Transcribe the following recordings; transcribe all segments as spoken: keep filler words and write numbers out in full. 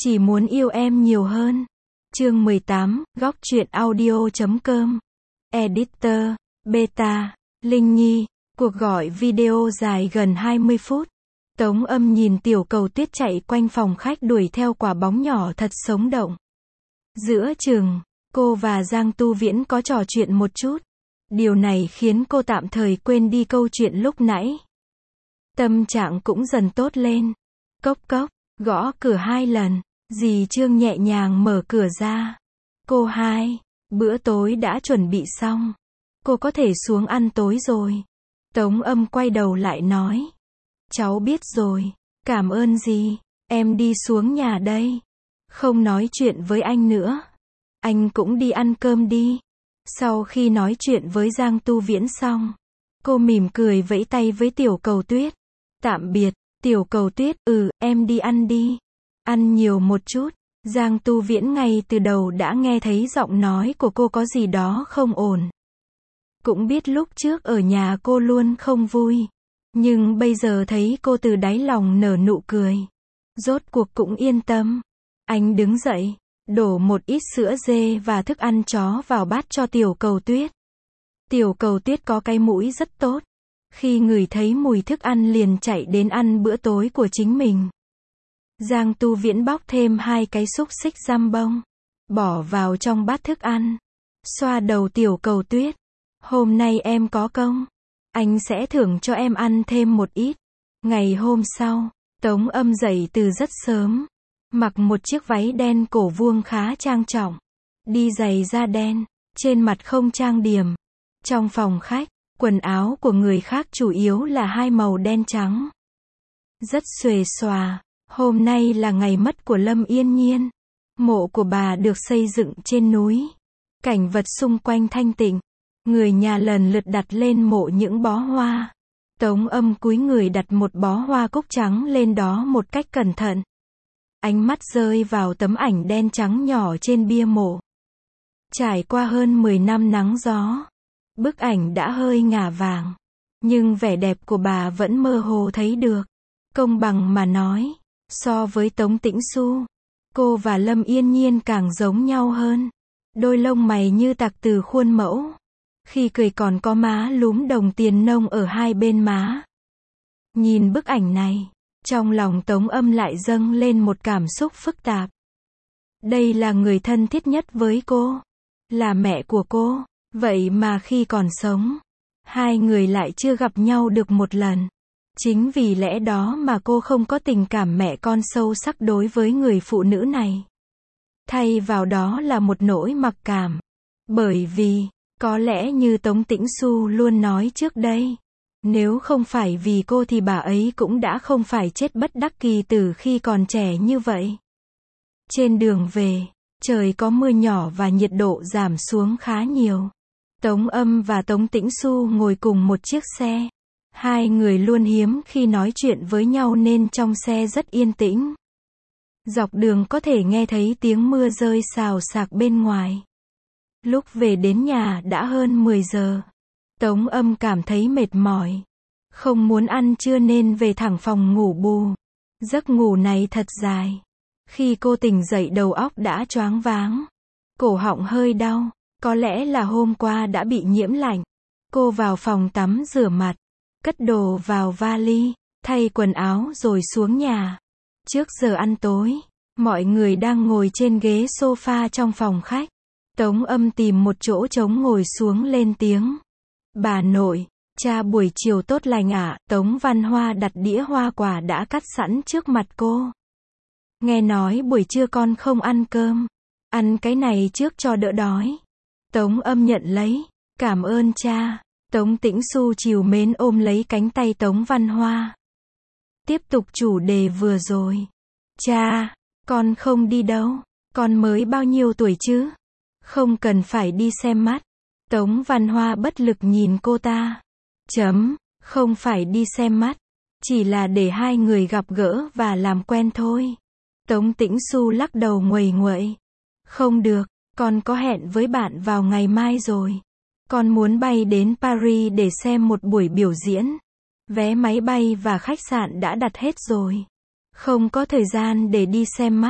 Chỉ muốn yêu em nhiều hơn. Chương mười tám, góc truyện audio chấm com. Editor, Beta, Linh Nhi. Cuộc gọi video dài gần hai mươi phút. Tống Âm nhìn Tiểu Cầu Tuyết chạy quanh phòng khách đuổi theo quả bóng nhỏ thật sống động. Giữa chừng, cô và Giang Tu Viễn có trò chuyện một chút. Điều này khiến cô tạm thời quên đi câu chuyện lúc nãy. Tâm trạng cũng dần tốt lên. Cốc cốc, gõ cửa hai lần. Dì Trương nhẹ nhàng mở cửa ra. Cô hai, bữa tối đã chuẩn bị xong. Cô có thể xuống ăn tối rồi. Tống Âm quay đầu lại nói. Cháu biết rồi, cảm ơn dì, em đi xuống nhà đây. Không nói chuyện với anh nữa. Anh cũng đi ăn cơm đi. Sau khi nói chuyện với Giang Tu Viễn xong, cô mỉm cười vẫy tay với Tiểu Cầu Tuyết. Tạm biệt, Tiểu Cầu Tuyết, ừ, em đi ăn đi. Ăn nhiều một chút. Giang Tu Viễn ngay từ đầu đã nghe thấy giọng nói của cô có gì đó không ổn. Cũng biết lúc trước ở nhà cô luôn không vui. Nhưng bây giờ thấy cô từ đáy lòng nở nụ cười. Rốt cuộc cũng yên tâm. Anh đứng dậy, đổ một ít sữa dê và thức ăn chó vào bát cho Tiểu Cầu Tuyết. Tiểu Cầu Tuyết có cái mũi rất tốt. Khi ngửi thấy mùi thức ăn liền chạy đến ăn bữa tối của chính mình. Giang Tu Viễn bóc thêm hai cái xúc xích giam bông, bỏ vào trong bát thức ăn. Xoa đầu Tiểu Cầu Tuyết. Hôm nay em có công. Anh sẽ thưởng cho em ăn thêm một ít. Ngày hôm sau, Tống Âm dậy từ rất sớm. Mặc một chiếc váy đen cổ vuông khá trang trọng. Đi giày da đen, trên mặt không trang điểm. Trong phòng khách, quần áo của người khác chủ yếu là hai màu đen trắng. Rất xuề xòa. Hôm nay là ngày mất của Lâm Yên Nhiên. Mộ của bà được xây dựng trên núi. Cảnh vật xung quanh thanh tịnh. Người nhà lần lượt đặt lên mộ những bó hoa. Tống Âm cúi người đặt một bó hoa cúc trắng lên đó một cách cẩn thận. Ánh mắt rơi vào tấm ảnh đen trắng nhỏ trên bia mộ. Trải qua hơn mười năm nắng gió, bức ảnh đã hơi ngả vàng. Nhưng vẻ đẹp của bà vẫn mơ hồ thấy được. Công bằng mà nói, so với Tống Tĩnh Xu, cô và Lâm Yên Nhiên càng giống nhau hơn. Đôi lông mày như tạc từ khuôn mẫu. Khi cười còn có má lúm đồng tiền nông ở hai bên má. Nhìn bức ảnh này, trong lòng Tống Âm lại dâng lên một cảm xúc phức tạp. Đây là người thân thiết nhất với cô, là mẹ của cô, vậy mà khi còn sống, hai người lại chưa gặp nhau được một lần. Chính vì lẽ đó mà cô không có tình cảm mẹ con sâu sắc đối với người phụ nữ này. Thay vào đó là một nỗi mặc cảm. Bởi vì, có lẽ như Tống Tĩnh Xu luôn nói trước đây, nếu không phải vì cô thì bà ấy cũng đã không phải chết bất đắc kỳ tử khi còn trẻ như vậy. Trên đường về, trời có mưa nhỏ và nhiệt độ giảm xuống khá nhiều. Tống Âm và Tống Tĩnh Xu ngồi cùng một chiếc xe. Hai người luôn hiếm khi nói chuyện với nhau nên trong xe rất yên tĩnh. Dọc đường có thể nghe thấy tiếng mưa rơi xào xạc bên ngoài. Lúc về đến nhà đã hơn mười giờ. Tống Âm cảm thấy mệt mỏi. Không muốn ăn trưa nên về thẳng phòng ngủ bù. Giấc ngủ này thật dài. Khi cô tỉnh dậy đầu óc đã choáng váng. Cổ họng hơi đau. Có lẽ là hôm qua đã bị nhiễm lạnh. Cô vào phòng tắm rửa mặt. Cất đồ vào vali. Thay quần áo rồi xuống nhà. Trước giờ ăn tối, mọi người đang ngồi trên ghế sofa trong phòng khách. Tống Âm tìm một chỗ trống ngồi xuống lên tiếng. Bà nội, cha buổi chiều tốt lành ạ. Tống Văn Hoa đặt đĩa hoa quả đã cắt sẵn trước mặt cô. Nghe nói buổi trưa con không ăn cơm. Ăn cái này trước cho đỡ đói. Tống Âm nhận lấy. Cảm ơn cha. Tống Tĩnh Xu trìu mến ôm lấy cánh tay Tống Văn Hoa. Tiếp tục chủ đề vừa rồi. Cha, con không đi đâu. Con mới bao nhiêu tuổi chứ? Không cần phải đi xem mắt. Tống Văn Hoa bất lực nhìn cô ta. Chấm, không phải đi xem mắt. Chỉ là để hai người gặp gỡ và làm quen thôi. Tống Tĩnh Xu lắc đầu nguầy nguậy. Không được, con có hẹn với bạn vào ngày mai rồi. Con muốn bay đến Paris để xem một buổi biểu diễn. Vé máy bay và khách sạn đã đặt hết rồi. Không có thời gian để đi xem mắt.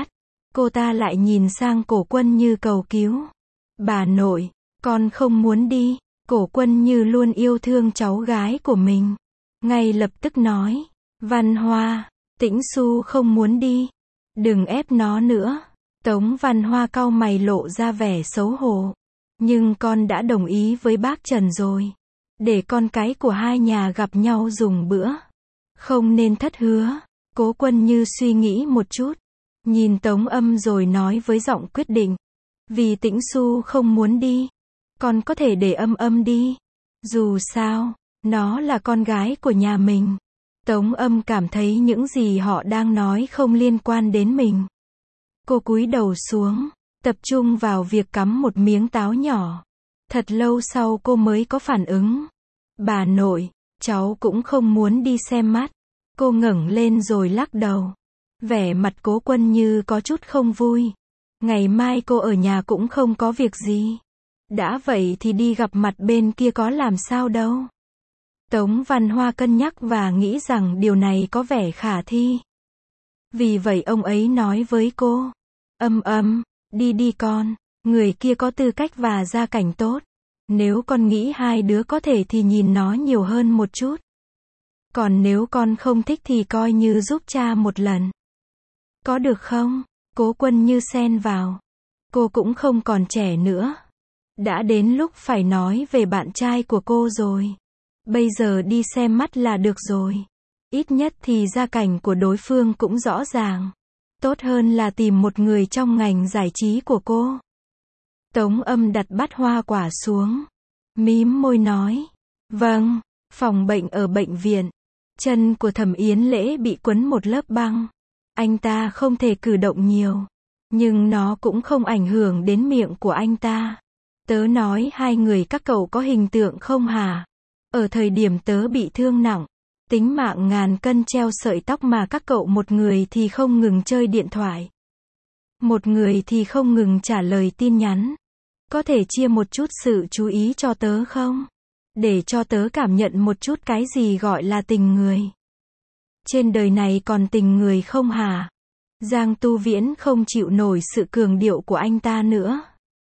Cô ta lại nhìn sang Cổ Quân Như cầu cứu. Bà nội, con không muốn đi. Cổ Quân Như luôn yêu thương cháu gái của mình. Ngay lập tức nói. Văn Hoa, Tĩnh Xu không muốn đi. Đừng ép nó nữa. Tống Văn Hoa cau mày lộ ra vẻ xấu hổ. Nhưng con đã đồng ý với bác Trần rồi. Để con cái của hai nhà gặp nhau dùng bữa. Không nên thất hứa. Cố Quân Như suy nghĩ một chút. Nhìn Tống Âm rồi nói với giọng quyết định. Vì Tĩnh Xu không muốn đi. Con có thể để Âm Âm đi. Dù sao, nó là con gái của nhà mình. Tống Âm cảm thấy những gì họ đang nói không liên quan đến mình. Cô cúi đầu xuống, tập trung vào việc cắm một miếng táo nhỏ. Thật lâu sau cô mới có phản ứng. Bà nội, cháu cũng không muốn đi xem mắt. Cô ngẩng lên rồi lắc đầu. Vẻ mặt Cố Quân Như có chút không vui. Ngày mai cô ở nhà cũng không có việc gì. Đã vậy thì đi gặp mặt bên kia có làm sao đâu. Tống Văn Hoa cân nhắc và nghĩ rằng điều này có vẻ khả thi. Vì vậy ông ấy nói với cô. Âm Âm, đi đi con. Người kia có tư cách và gia cảnh tốt. Nếu con nghĩ hai đứa có thể thì nhìn nó nhiều hơn một chút. Còn nếu con không thích thì coi như giúp cha một lần. Có được không? Cố Quân Như xen vào. Cô cũng không còn trẻ nữa. Đã đến lúc phải nói về bạn trai của cô rồi. Bây giờ đi xem mắt là được rồi. Ít nhất thì gia cảnh của đối phương cũng rõ ràng. Tốt hơn là tìm một người trong ngành giải trí của cô. Tống Âm đặt bát hoa quả xuống. Mím môi nói. Vâng, phòng bệnh ở bệnh viện. Chân của Thẩm Yến Lễ bị quấn một lớp băng. Anh ta không thể cử động nhiều. Nhưng nó cũng không ảnh hưởng đến miệng của anh ta. Tớ nói hai người các cậu có hình tượng không hả? Ở thời điểm tớ bị thương nặng, tính mạng ngàn cân treo sợi tóc mà các cậu một người thì không ngừng chơi điện thoại. Một người thì không ngừng trả lời tin nhắn. Có thể chia một chút sự chú ý cho tớ không? Để cho tớ cảm nhận một chút cái gì gọi là tình người. Trên đời này còn tình người không hả? Giang Tu Viễn không chịu nổi sự cường điệu của anh ta nữa.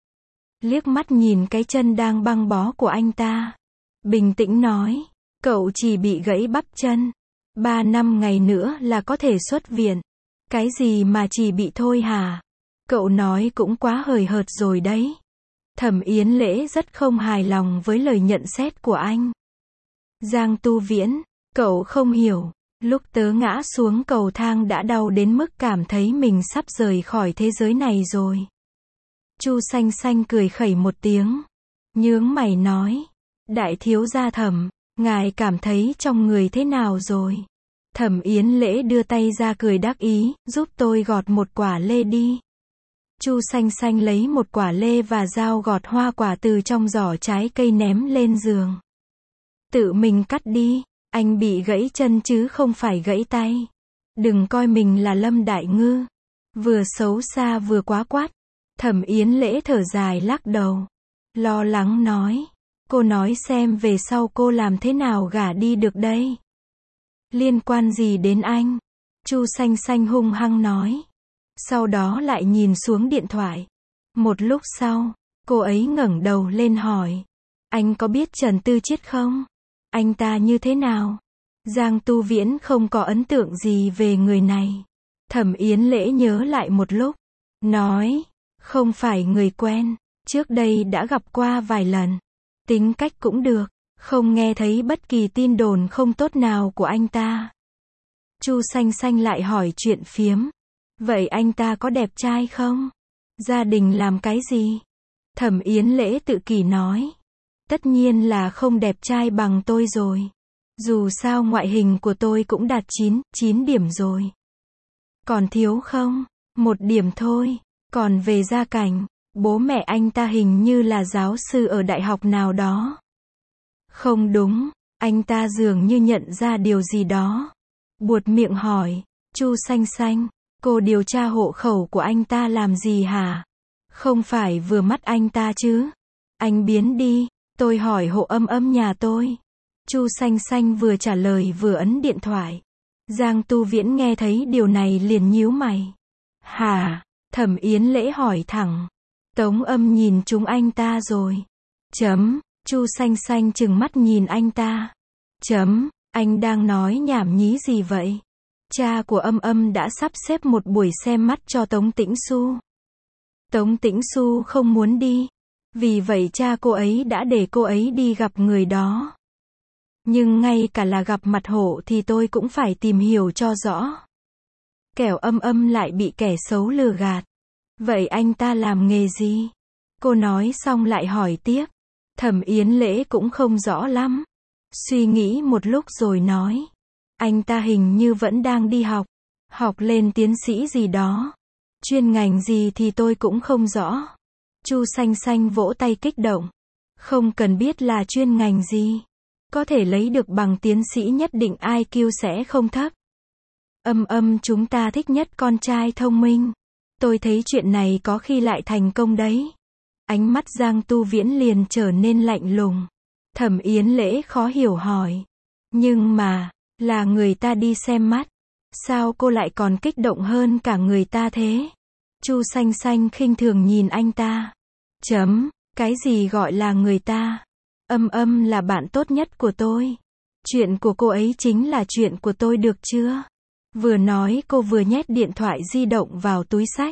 Liếc mắt nhìn cái chân đang băng bó của anh ta. Bình tĩnh nói. Cậu chỉ bị gãy bắp chân. Ba năm ngày nữa là có thể xuất viện. Cái gì mà chỉ bị thôi hả? Cậu nói cũng quá hời hợt rồi đấy. Thẩm Yến Lễ rất không hài lòng với lời nhận xét của anh. Giang Tu Viễn, cậu không hiểu. Lúc tớ ngã xuống cầu thang đã đau đến mức cảm thấy mình sắp rời khỏi thế giới này rồi. Chu Xanh Xanh cười khẩy một tiếng. Nhướng mày nói. Đại thiếu gia Thẩm, ngài cảm thấy trong người thế nào rồi? Thẩm Yến Lễ đưa tay ra cười đắc ý, giúp tôi gọt một quả lê đi. Chu Xanh Xanh lấy một quả lê và dao gọt hoa quả từ trong giỏ trái cây ném lên giường. Tự mình cắt đi, anh bị gãy chân chứ không phải gãy tay. Đừng coi mình là Lâm Đại Ngư. Vừa xấu xa vừa quá quát. Thẩm Yến Lễ thở dài lắc đầu. Lo lắng nói. Cô nói xem về sau cô làm thế nào gả đi được đây. Liên quan gì đến anh? Chu Xanh Xanh hung hăng nói. Sau đó lại nhìn xuống điện thoại. Một lúc sau, cô ấy ngẩng đầu lên hỏi. Anh có biết Trần Tư Chiết không? Anh ta như thế nào? Giang Tu Viễn không có ấn tượng gì về người này. Thẩm Yến Lễ nhớ lại một lúc. Nói, không phải người quen. Trước đây đã gặp qua vài lần. Tính cách cũng được. Không nghe thấy bất kỳ tin đồn không tốt nào của anh ta. Chu Xanh Xanh lại hỏi chuyện phiếm. Vậy anh ta có đẹp trai không? Gia đình làm cái gì? Thẩm Yến Lễ tự kỷ nói. Tất nhiên là không đẹp trai bằng tôi rồi. Dù sao ngoại hình của tôi cũng đạt chín, chín điểm rồi. Còn thiếu không? Một điểm thôi. Còn về gia cảnh, bố mẹ anh ta hình như là giáo sư ở đại học nào đó. Không đúng, anh ta dường như nhận ra điều gì đó. Buột miệng hỏi, Chu Xanh Xanh, cô điều tra hộ khẩu của anh ta làm gì hả? Không phải vừa mắt anh ta chứ? Anh biến đi, tôi hỏi hộ Âm Âm nhà tôi. Chu Xanh Xanh vừa trả lời vừa ấn điện thoại. Giang Tu Viễn nghe thấy điều này liền nhíu mày. Hả? Thẩm Yến Lễ hỏi thẳng. Tống Âm nhìn chúng anh ta rồi. Chấm. Chu Xanh Xanh trừng mắt nhìn anh ta. Chấm. Anh đang nói nhảm nhí gì vậy? Cha của Âm Âm đã sắp xếp một buổi xem mắt cho Tống Tĩnh Xu. Tống Tĩnh Xu không muốn đi. Vì vậy cha cô ấy đã để cô ấy đi gặp người đó. Nhưng ngay cả là gặp mặt hộ thì tôi cũng phải tìm hiểu cho rõ. Kẻo Âm Âm lại bị kẻ xấu lừa gạt. Vậy anh ta làm nghề gì? Cô nói xong lại hỏi tiếp. Thẩm Yến Lễ cũng không rõ lắm. Suy nghĩ một lúc rồi nói. Anh ta hình như vẫn đang đi học. Học lên tiến sĩ gì đó. Chuyên ngành gì thì tôi cũng không rõ. Chu Xanh Xanh vỗ tay kích động. Không cần biết là chuyên ngành gì. Có thể lấy được bằng tiến sĩ nhất định i kiu sẽ không thấp. Âm Âm chúng ta thích nhất con trai thông minh. Tôi thấy chuyện này có khi lại thành công đấy. Ánh mắt Giang Tu Viễn liền trở nên lạnh lùng. Thẩm Yến Lễ khó hiểu hỏi. Nhưng mà, là người ta đi xem mắt. Sao cô lại còn kích động hơn cả người ta thế? Chu Xanh Xanh khinh thường nhìn anh ta. Chấm. Cái gì gọi là người ta? Âm Âm là bạn tốt nhất của tôi. Chuyện của cô ấy chính là chuyện của tôi được chưa? Vừa nói cô vừa nhét điện thoại di động vào túi xách.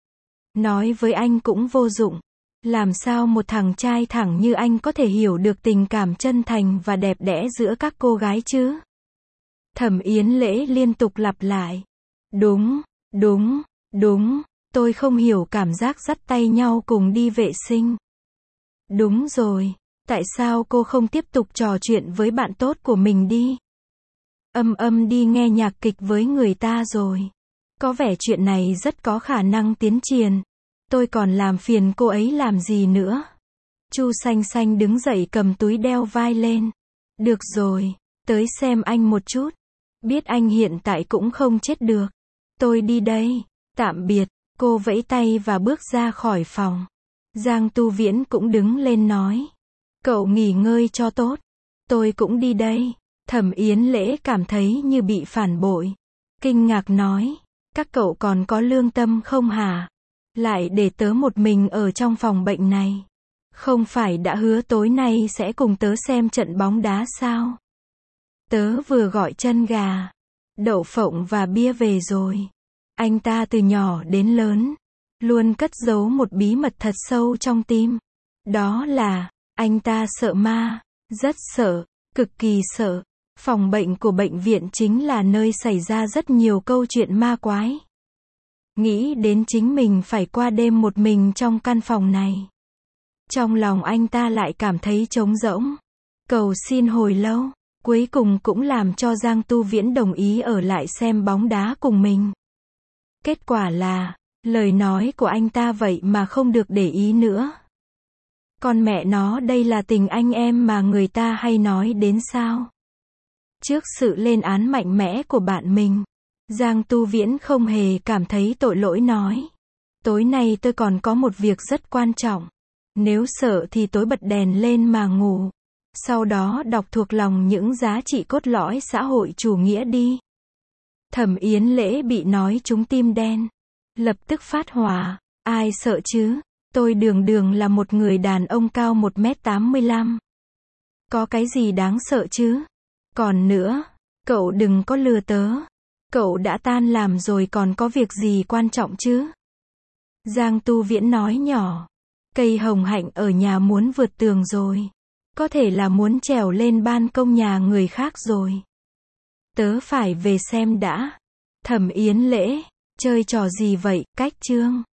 Nói với anh cũng vô dụng. Làm sao một thằng trai thẳng như anh có thể hiểu được tình cảm chân thành và đẹp đẽ giữa các cô gái chứ? Thẩm Yến Lễ liên tục lặp lại. Đúng, đúng, đúng, tôi không hiểu cảm giác dắt tay nhau cùng đi vệ sinh. Đúng rồi, tại sao cô không tiếp tục trò chuyện với bạn tốt của mình đi? Âm Âm đi nghe nhạc kịch với người ta rồi. Có vẻ chuyện này rất có khả năng tiến triển. Tôi còn làm phiền cô ấy làm gì nữa? Chu Xanh Xanh đứng dậy cầm túi đeo vai lên. Được rồi, tới xem anh một chút. Biết anh hiện tại cũng không chết được. Tôi đi đây. Tạm biệt. Cô vẫy tay và bước ra khỏi phòng. Giang Tu Viễn cũng đứng lên nói. Cậu nghỉ ngơi cho tốt. Tôi cũng đi đây. Thẩm Yến Lễ cảm thấy như bị phản bội. Kinh ngạc nói. Các cậu còn có lương tâm không hả? Lại để tớ một mình ở trong phòng bệnh này. Không phải đã hứa tối nay sẽ cùng tớ xem trận bóng đá sao? Tớ vừa gọi chân gà, đậu phộng và bia về rồi. Anh ta từ nhỏ đến lớn, luôn cất giấu một bí mật thật sâu trong tim. Đó là, anh ta sợ ma, rất sợ, cực kỳ sợ. Phòng bệnh của bệnh viện chính là nơi xảy ra rất nhiều câu chuyện ma quái. Nghĩ đến chính mình phải qua đêm một mình trong căn phòng này. Trong lòng anh ta lại cảm thấy trống rỗng. Cầu xin hồi lâu, cuối cùng cũng làm cho Giang Tu Viễn đồng ý ở lại xem bóng đá cùng mình. Kết quả là, lời nói của anh ta vậy mà không được để ý nữa. Con mẹ nó, đây là tình anh em mà người ta hay nói đến sao? Trước sự lên án mạnh mẽ của bạn mình, Giang Tu Viễn không hề cảm thấy tội lỗi nói. Tối nay tôi còn có một việc rất quan trọng. Nếu sợ thì tối bật đèn lên mà ngủ. Sau đó đọc thuộc lòng những giá trị cốt lõi xã hội chủ nghĩa đi. Thẩm Yến Lễ bị nói trúng tim đen. Lập tức phát hỏa. Ai sợ chứ? Tôi đường đường là một người đàn ông cao một mét tám mươi lăm. Có cái gì đáng sợ chứ? Còn nữa, cậu đừng có lừa tớ. Cậu đã tan làm rồi còn có việc gì quan trọng chứ? Giang Tu Viễn nói nhỏ. Cây hồng hạnh ở nhà muốn vượt tường rồi. Có thể là muốn trèo lên ban công nhà người khác rồi. Tớ phải về xem đã. Thẩm Yến Lễ, chơi trò gì vậy, cách chương?